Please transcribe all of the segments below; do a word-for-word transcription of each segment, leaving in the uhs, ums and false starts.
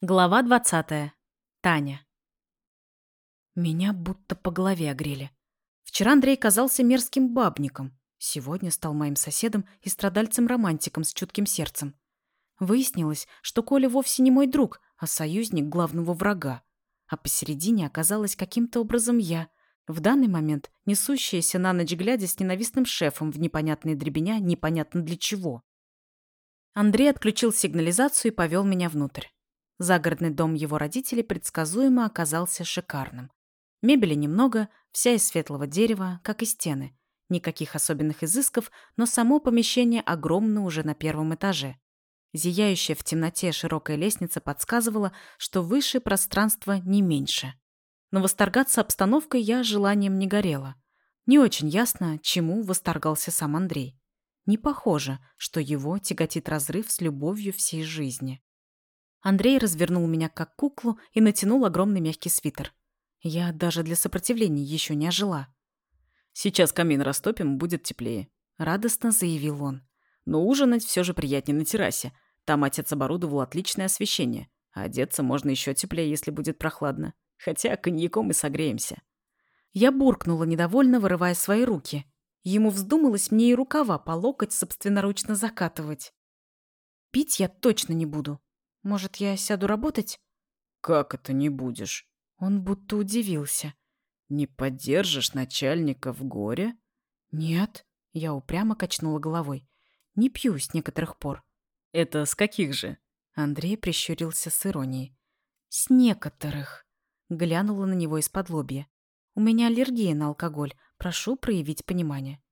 Глава двадцатая. Таня. Меня будто по голове огрели. Вчера Андрей казался мерзким бабником. Сегодня стал моим соседом и страдальцем-романтиком с чутким сердцем. Выяснилось, что Коля вовсе не мой друг, а союзник главного врага. А посередине оказалась каким-то образом я, в данный момент несущаяся на ночь глядя с ненавистным шефом в непонятные дребеня непонятно для чего. Андрей отключил сигнализацию и повел меня внутрь. Загородный дом его родителей предсказуемо оказался шикарным. Мебели немного, вся из светлого дерева, как и стены. Никаких особенных изысков, но само помещение огромно уже на первом этаже. Зияющая в темноте широкая лестница подсказывала, что выше пространство не меньше. Но восторгаться обстановкой я желанием не горела. Не очень ясно, чему восторгался сам Андрей. Не похоже, что его тяготит разрыв с любовью всей жизни. Андрей развернул меня как куклу и натянул огромный мягкий свитер. Я даже для сопротивления еще не ожила. «Сейчас камин растопим, будет теплее», — радостно заявил он. «Но ужинать все же приятнее на террасе. Там отец оборудовал отличное освещение. А одеться можно еще теплее, если будет прохладно. Хотя коньяком и согреемся». Я буркнула недовольно, вырывая свои руки. Ему вздумалось мне и рукава по локоть собственноручно закатывать. Пить я точно не буду. Может, я сяду работать? «Как это не будешь?» Он будто удивился. «Не поддержишь начальника в горе?» «Нет», — я упрямо качнула головой. «Не пью с некоторых пор». «Это с каких же?» Андрей прищурился с иронией. «С некоторых». Глянула на него из-под лобья. «У меня аллергия на алкоголь. Прошу проявить понимание».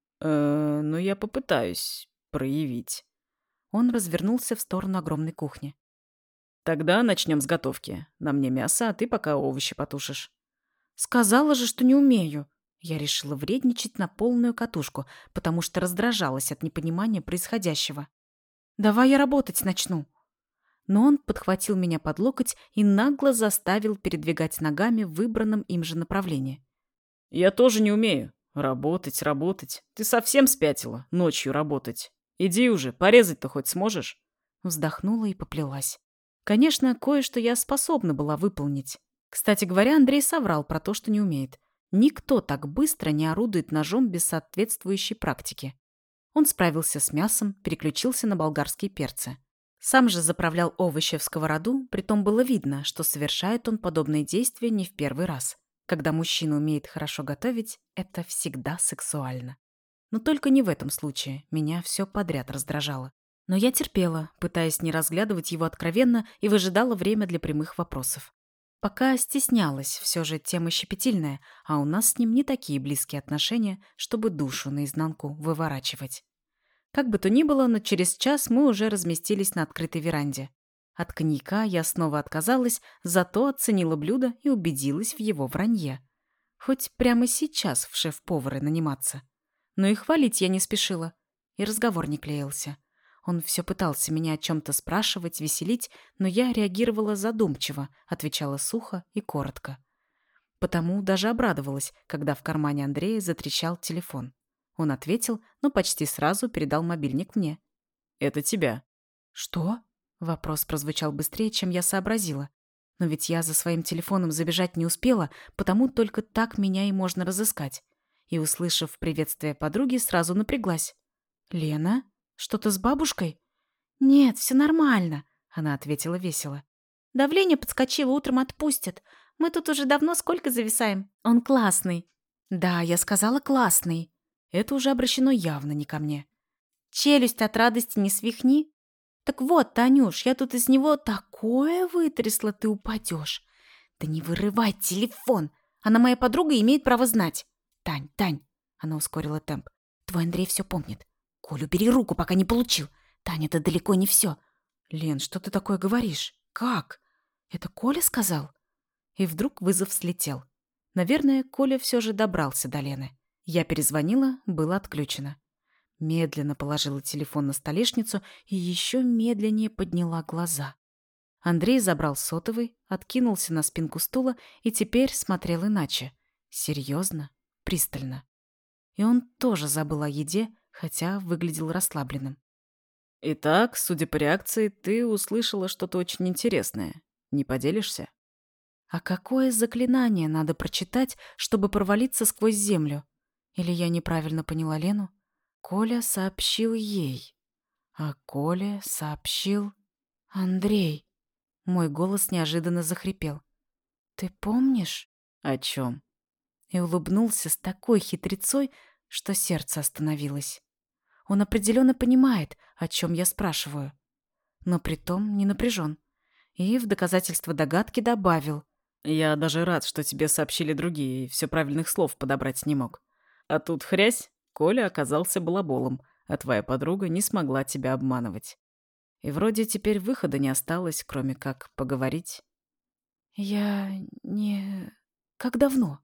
«Э, ну я попытаюсь проявить». Он развернулся в сторону огромной кухни. «Тогда начнем с готовки. На мне мясо, а ты пока овощи потушишь». «Сказала же, что не умею». Я решила вредничать на полную катушку, потому что раздражалась от непонимания происходящего. «Давай я работать начну». Но он подхватил меня под локоть и нагло заставил передвигать ногами в выбранном им же направлении. «Я тоже не умею. Работать, работать. Ты совсем спятила? Ночью работать. Иди уже, порезать-то хоть сможешь?» Вздохнула и поплелась. Конечно, кое-что я способна была выполнить. Кстати говоря, Андрей соврал про то, что не умеет. Никто так быстро не орудует ножом без соответствующей практики. Он справился с мясом, переключился на болгарские перцы. Сам же заправлял овощи в сковороду, притом было видно, что совершает он подобные действия не в первый раз. Когда мужчина умеет хорошо готовить, это всегда сексуально. Но только не в этом случае, меня все подряд раздражало. Но я терпела, пытаясь не разглядывать его откровенно, и выжидала время для прямых вопросов. Пока стеснялась, все же тема щепетильная, а у нас с ним не такие близкие отношения, чтобы душу наизнанку выворачивать. Как бы то ни было, но через час мы уже разместились на открытой веранде. От коньяка я снова отказалась, зато оценила блюдо и убедилась в его вранье. Хоть прямо сейчас в шеф-повары наниматься. Но и хвалить я не спешила, и разговор не клеился. Он все пытался меня о чем-то спрашивать, веселить, но я реагировала задумчиво, отвечала сухо и коротко. Потому даже обрадовалась, когда в кармане Андрея затрещал телефон. Он ответил, но почти сразу передал мобильник мне. «Это тебя». «Что?» Вопрос прозвучал быстрее, чем я сообразила. Но ведь я за своим телефоном забежать не успела, потому только так меня и можно разыскать. И, услышав приветствие подруги, сразу напряглась. «Лена? Что-то с бабушкой?» «Нет, все нормально», — она ответила весело. «Давление подскочило, утром отпустят. Мы тут уже давно сколько зависаем. Он классный». «Да, я сказала классный». Это уже обращено явно не ко мне. «Челюсть от радости не свихни». «Так вот, Танюш, я тут из него такое вытрясла, ты упадешь». «Да не вырывай телефон! Она моя подруга и имеет право знать». «Тань, Тань!» — она ускорила темп. «Твой Андрей все помнит. Колю, бери руку, пока не получил. Таня, это далеко не все». «Лен, что ты такое говоришь? Как? Это Коля сказал?» И вдруг вызов слетел. Наверное, Коля все же добрался до Лены. Я перезвонила, было отключено. Медленно положила телефон на столешницу и еще медленнее подняла глаза. Андрей забрал сотовый, откинулся на спинку стула и теперь смотрел иначе. Серьезно, пристально. И он тоже забыл о еде, хотя выглядел расслабленным. Итак, судя по реакции, ты услышала что-то очень интересное. Не поделишься? А какое заклинание надо прочитать, чтобы провалиться сквозь землю? Или я неправильно поняла Лену? Коля сообщил ей. А Коля сообщил... Андрей. Мой голос неожиданно захрипел. Ты помнишь? О чем? И улыбнулся с такой хитрецой, что сердце остановилось. Он определенно понимает, о чем я спрашиваю. Но притом не напряжен. И в доказательство догадки добавил. Я даже рад, что тебе сообщили другие, и все правильных слов подобрать не мог. А тут хрясь, Коля оказался балаболом, а твоя подруга не смогла тебя обманывать. И вроде теперь выхода не осталось, кроме как поговорить. Я не... Как давно?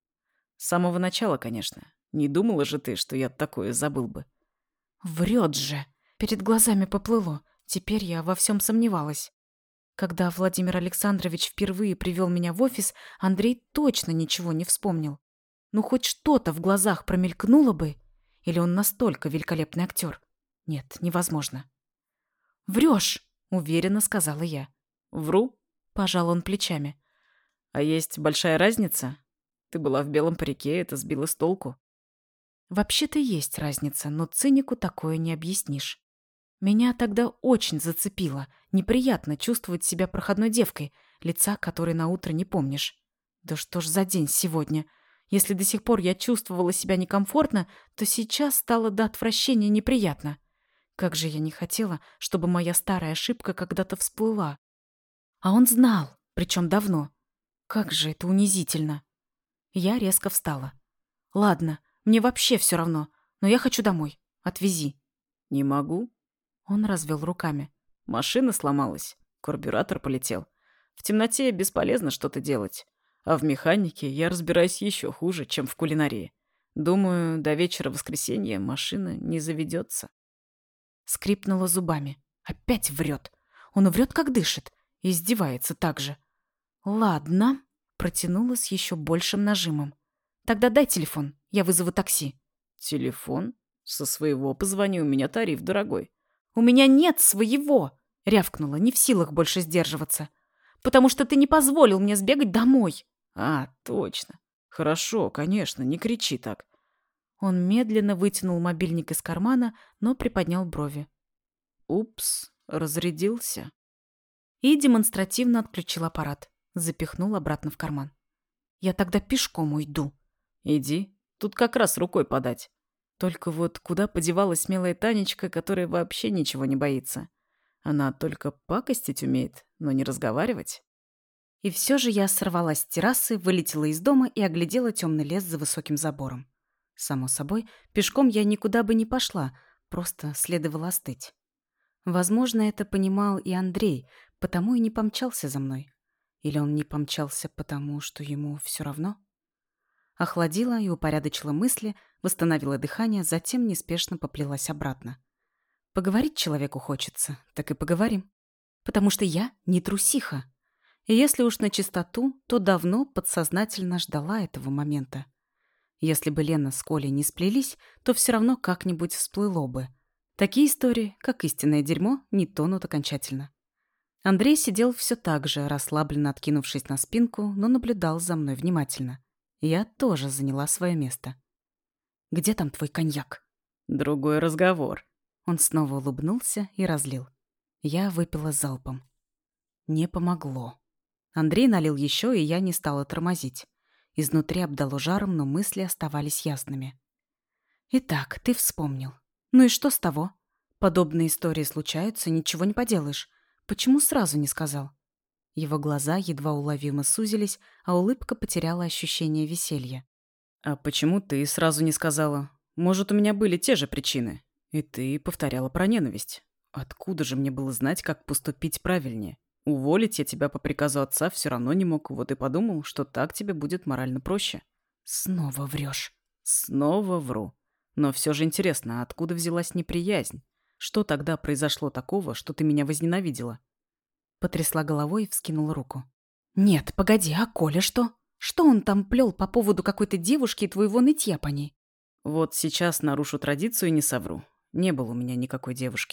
С самого начала, конечно. Не думала же ты, что я такое забыл бы. Врет же. Перед глазами поплыло. Теперь я во всем сомневалась. Когда Владимир Александрович впервые привел меня в офис, Андрей точно ничего не вспомнил. Ну, хоть что-то в глазах промелькнуло бы. Или он настолько великолепный актер? Нет, невозможно. «Врешь!» — уверенно сказала я. Вру? Пожал он плечами. А есть большая разница? Ты была в белом парике, это сбило с толку. Вообще-то есть разница, но цинику такое не объяснишь. Меня тогда очень зацепило. Неприятно чувствовать себя проходной девкой, лица которой на утро не помнишь. Да что ж за день сегодня? Если до сих пор я чувствовала себя некомфортно, то сейчас стало до отвращения неприятно. Как же я не хотела, чтобы моя старая ошибка когда-то всплыла. А он знал, причем давно. Как же это унизительно. Я резко встала. Ладно, мне вообще все равно, но я хочу домой. Отвези. Не могу. Он развел руками. Машина сломалась, карбюратор полетел. В темноте бесполезно что-то делать. А в механике я разбираюсь еще хуже, чем в кулинарии. Думаю, до вечера воскресенья машина не заведется. Скрипнула зубами. Опять врет. Он врет, как дышит. И издевается так же. Ладно. Протянула с еще большим нажимом. Тогда дай телефон, я вызову такси. Телефон? Со своего позвони, у меня тариф дорогой. У меня нет своего, рявкнула, не в силах больше сдерживаться. Потому что ты не позволил мне сбегать домой. А, точно. Хорошо, конечно, не кричи так. Он медленно вытянул мобильник из кармана, но приподнял брови. Упс, разрядился. И демонстративно отключил аппарат. Запихнул обратно в карман. Я тогда пешком уйду. Иди, тут как раз рукой подать. Только вот куда подевалась смелая Танечка, которая вообще ничего не боится? Она только пакостить умеет, но не разговаривать. И все же я сорвалась с террасы, вылетела из дома и оглядела темный лес за высоким забором. Само собой, пешком я никуда бы не пошла, просто следовало остыть. Возможно, это понимал и Андрей, потому и не помчался за мной. Или он не помчался потому, что ему все равно? Охладила и упорядочила мысли, восстановила дыхание, затем неспешно поплелась обратно. Поговорить человеку хочется, так и поговорим. Потому что я не трусиха. И если уж на чистоту, то давно подсознательно ждала этого момента. Если бы Лена с Колей не сплелись, то все равно как-нибудь всплыло бы. Такие истории, как истинное дерьмо, не тонут окончательно. Андрей сидел все так же, расслабленно откинувшись на спинку, но наблюдал за мной внимательно. Я тоже заняла свое место. «Где там твой коньяк?» Другой разговор. Он снова улыбнулся и разлил. Я выпила залпом. Не помогло. Андрей налил еще, и я не стала тормозить. Изнутри обдало жаром, но мысли оставались ясными. «Итак, ты вспомнил. Ну и что с того? Подобные истории случаются, ничего не поделаешь. Почему сразу не сказал?» Его глаза едва уловимо сузились, а улыбка потеряла ощущение веселья. А почему ты сразу не сказала? Может, у меня были те же причины? И ты повторяла про ненависть. Откуда же мне было знать, как поступить правильнее? Уволить я тебя по приказу отца все равно не мог, вот и подумал, что так тебе будет морально проще. Снова врешь. Снова вру. Но все же интересно, откуда взялась неприязнь? Что тогда произошло такого, что ты меня возненавидела? Потрясла головой и вскинула руку. «Нет, погоди, а Коля что? Что он там плел по поводу какой-то девушки и твоего нытья по ней?» Вот сейчас нарушу традицию и не совру. Не было у меня никакой девушки.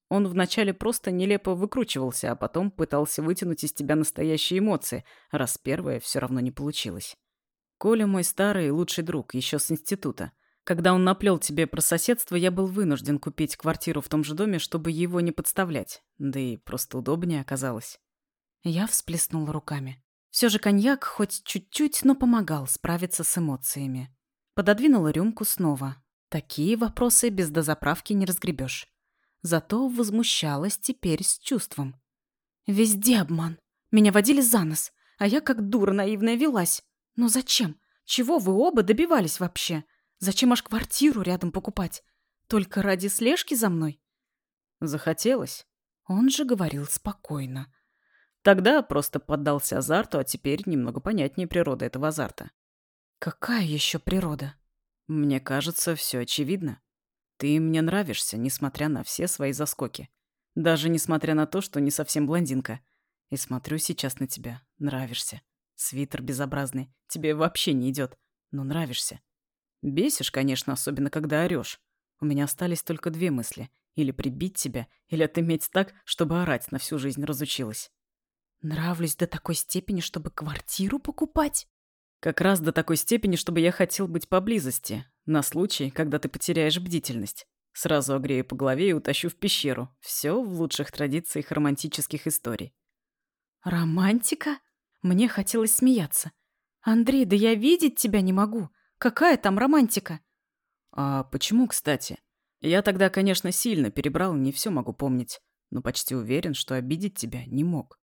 Он вначале просто нелепо выкручивался, а потом пытался вытянуть из тебя настоящие эмоции, раз первое все равно не получилось. Коля мой старый и лучший друг, еще с института. Когда он наплел тебе про соседство, я был вынужден купить квартиру в том же доме, чтобы его не подставлять. Да и просто удобнее оказалось. Я всплеснула руками. Все же коньяк хоть чуть-чуть, но помогал справиться с эмоциями. Пододвинула рюмку снова. Такие вопросы без дозаправки не разгребешь. Зато возмущалась теперь с чувством. Везде обман. Меня водили за нос, а я как дура наивная велась. Но зачем? Чего вы оба добивались вообще? Зачем аж квартиру рядом покупать? Только ради слежки за мной? Захотелось. Он же говорил спокойно. Тогда просто поддался азарту, а теперь немного понятнее природа этого азарта. Какая еще природа? Мне кажется, все очевидно. Ты мне нравишься, несмотря на все свои заскоки. Даже несмотря на то, что не совсем блондинка. И смотрю сейчас на тебя. Нравишься. Свитер безобразный. Тебе вообще не идет. Но нравишься. Бесишь, конечно, особенно когда орешь. У меня остались только две мысли. Или прибить тебя, или отыметь так, чтобы орать на всю жизнь разучилась. Нравлюсь до такой степени, чтобы квартиру покупать? Как раз до такой степени, чтобы я хотел быть поблизости. На случай, когда ты потеряешь бдительность. Сразу огрею по голове и утащу в пещеру. Все в лучших традициях романтических историй. Романтика? Мне хотелось смеяться. Андрей, да я видеть тебя не могу. Какая там романтика? А почему, кстати? Я тогда, конечно, сильно перебрал, не все могу помнить. Но почти уверен, что обидеть тебя не мог.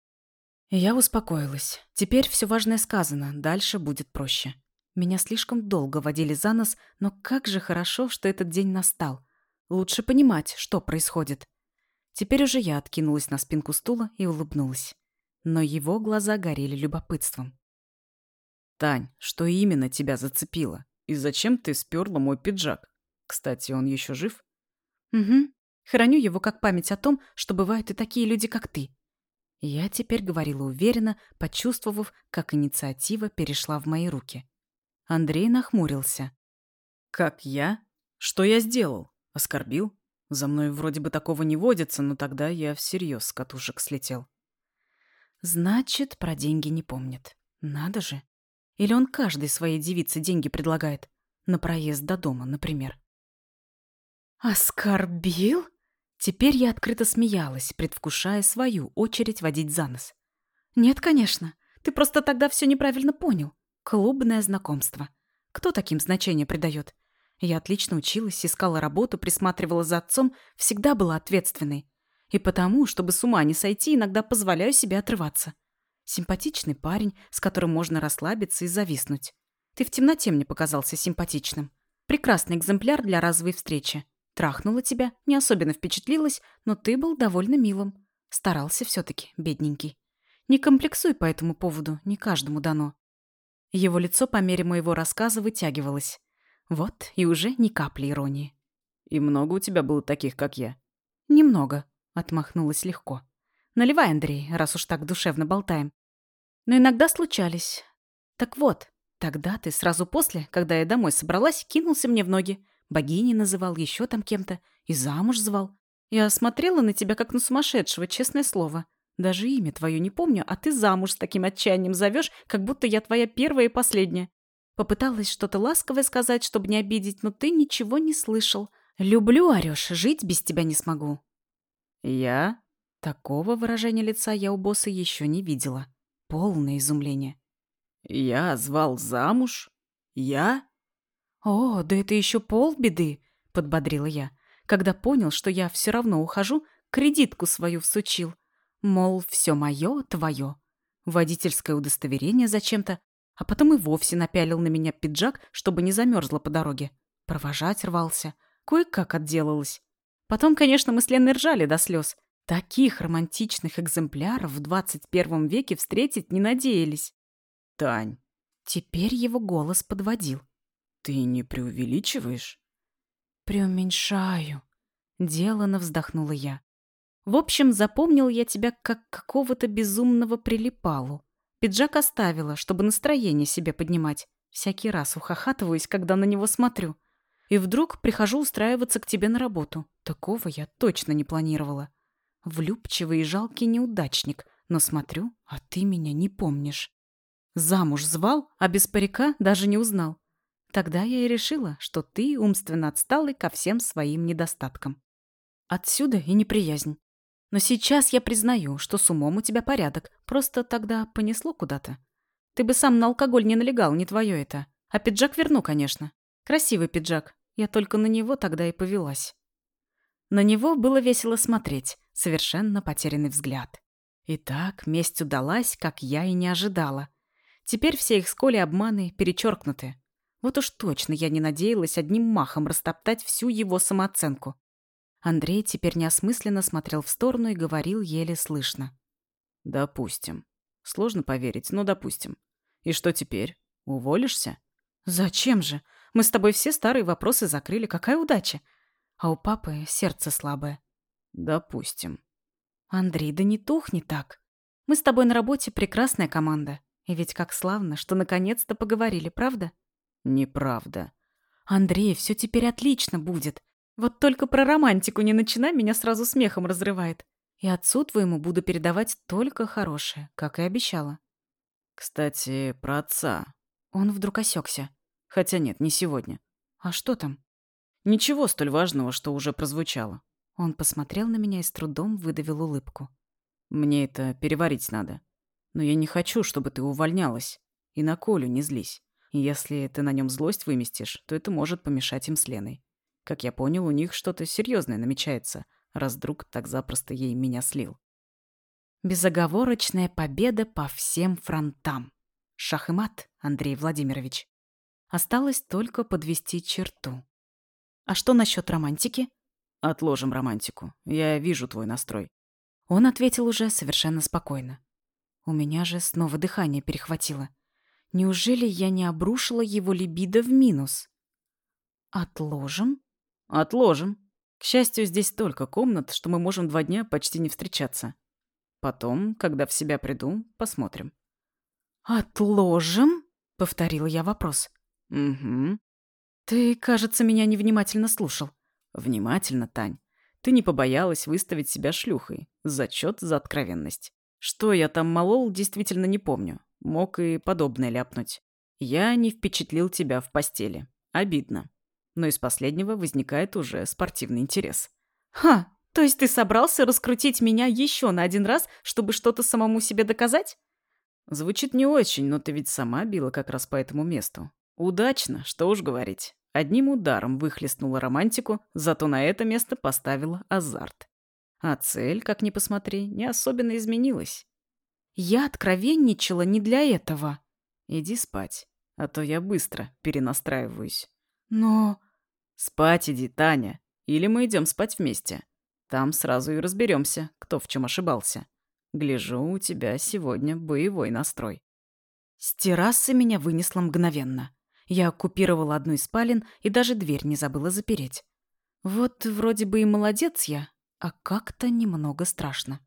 Я успокоилась. Теперь все важное сказано, дальше будет проще. Меня слишком долго водили за нос, но как же хорошо, что этот день настал. Лучше понимать, что происходит. Теперь уже я откинулась на спинку стула и улыбнулась. Но его глаза горели любопытством. «Тань, что именно тебя зацепило? И зачем ты спёрла мой пиджак? Кстати, он еще жив?» «Угу. Храню его как память о том, что бывают и такие люди, как ты». Я теперь говорила уверенно, почувствовав, как инициатива перешла в мои руки. Андрей нахмурился. «Как я? Что я сделал? Оскорбил? За мной вроде бы такого не водится, но тогда я всерьез с катушек слетел». «Значит, про деньги не помнит. Надо же. Или он каждой своей девице деньги предлагает? На проезд до дома, например». «Оскорбил?» Теперь я открыто смеялась, предвкушая свою очередь водить за нос. «Нет, конечно. Ты просто тогда все неправильно понял. Клубное знакомство. Кто таким значение придает? Я отлично училась, искала работу, присматривала за отцом, всегда была ответственной. И потому, чтобы с ума не сойти, иногда позволяю себе отрываться. Симпатичный парень, с которым можно расслабиться и зависнуть. Ты в темноте мне показался симпатичным. Прекрасный экземпляр для разовой встречи. Трахнула тебя, не особенно впечатлилась, но ты был довольно милым. Старался все-таки, бедненький. Не комплексуй по этому поводу, не каждому дано». Его лицо по мере моего рассказа вытягивалось. Вот, и уже ни капли иронии. «И много у тебя было таких, как я?» «Немного», — отмахнулась легко. «Наливай, Андрей, раз уж так душевно болтаем. Но иногда случались. Так вот, тогда ты сразу после, когда я домой собралась, кинулся мне в ноги. Богиней называл, еще там кем-то. И замуж звал. Я смотрела на тебя, как на сумасшедшего, честное слово. Даже имя твое не помню, а ты замуж с таким отчаянием зовешь, как будто я твоя первая и последняя. Попыталась что-то ласковое сказать, чтобы не обидеть, но ты ничего не слышал. Люблю, орешь, жить без тебя не смогу». «Я?» Такого выражения лица я у босса еще не видела. Полное изумление. «Я звал замуж? Я?» «О, да это еще полбеды», — подбодрила я. Когда понял, что я все равно ухожу, кредитку свою всучил. Мол, все мое, твое. Водительское удостоверение зачем-то, а потом и вовсе напялил на меня пиджак, чтобы не замерзла по дороге. Провожать рвался. Кое-как отделалась. Потом, конечно, мы с Леной ржали до слез. Таких романтичных экземпляров в двадцать первом веке встретить не надеялись. «Тань». Теперь его голос подводил. «Ты не преувеличиваешь?» «Преуменьшаю», — делано вздохнула я. «В общем, запомнил я тебя как какого-то безумного прилипалу. Пиджак оставила, чтобы настроение себе поднимать. Всякий раз ухахатываюсь, когда на него смотрю. И вдруг прихожу устраиваться к тебе на работу. Такого я точно не планировала. Влюбчивый и жалкий неудачник. Но смотрю, а ты меня не помнишь. Замуж звал, а без парика даже не узнал. Тогда я и решила, что ты умственно отсталый ко всем своим недостаткам. Отсюда и неприязнь. Но сейчас я признаю, что с умом у тебя порядок. Просто тогда понесло куда-то. Ты бы сам на алкоголь не налегал, не твое это. А пиджак верну, конечно. Красивый пиджак. Я только на него тогда и повелась. На него было весело смотреть. Совершенно потерянный взгляд. Итак, месть удалась, как я и не ожидала. Теперь все их с Колей обманы перечеркнуты. Вот уж точно я не надеялась одним махом растоптать всю его самооценку. Андрей теперь неосмысленно смотрел в сторону и говорил еле слышно. Допустим. Сложно поверить, но допустим. И что теперь? Уволишься? Зачем же? Мы с тобой все старые вопросы закрыли. Какая удача. А у папы сердце слабое. Допустим. Андрей, да не тухни так. Мы с тобой на работе прекрасная команда. И ведь как славно, что наконец-то поговорили, правда? Неправда. Андрей, все теперь отлично будет. Вот только про романтику не начинай, меня сразу смехом разрывает. И отцу твоему буду передавать только хорошее, как и обещала. Кстати, про отца. Он вдруг осекся. Хотя нет, не сегодня. А что там? Ничего столь важного, что уже прозвучало. Он посмотрел на меня и с трудом выдавил улыбку. Мне это переварить надо. Но я не хочу, чтобы ты увольнялась. И на Колю не злись. И если ты на нем злость выместишь, то это может помешать им с Леной. Как я понял, у них что-то серьезное намечается, раз друг так запросто ей меня слил. Безоговорочная победа по всем фронтам. Шах и мат, Андрей Владимирович. Осталось только подвести черту. А что насчет романтики? Отложим романтику. Я вижу твой настрой. Он ответил уже совершенно спокойно. У меня же снова дыхание перехватило. Неужели я не обрушила его либидо в минус? Отложим? Отложим. К счастью, здесь столько комнат, что мы можем два дня почти не встречаться. Потом, когда в себя приду, посмотрим. «Отложим?» — повторила я вопрос. Угу. Ты, кажется, меня невнимательно слушал. Внимательно, Тань. Ты не побоялась выставить себя шлюхой. Зачет за откровенность. Что я там молол, действительно не помню. Мог и подобное ляпнуть. Я не впечатлил тебя в постели. Обидно. Но из последнего возникает уже спортивный интерес. Ха! То есть ты собрался раскрутить меня еще на один раз, чтобы что-то самому себе доказать? Звучит не очень, но ты ведь сама била как раз по этому месту. Удачно, что уж говорить. Одним ударом выхлестнула романтику, зато на это место поставила азарт. А цель, как ни посмотри, не особенно изменилась. Я откровенничала не для этого. Иди спать, а то я быстро перенастраиваюсь. Но... Спать иди, Таня. Или мы идем спать вместе. Там сразу и разберемся, кто в чем ошибался. Гляжу, у тебя сегодня боевой настрой. С террасы меня вынесло мгновенно. Я оккупировала одну из спален и даже дверь не забыла запереть. Вот вроде бы и молодец я, а как-то немного страшно.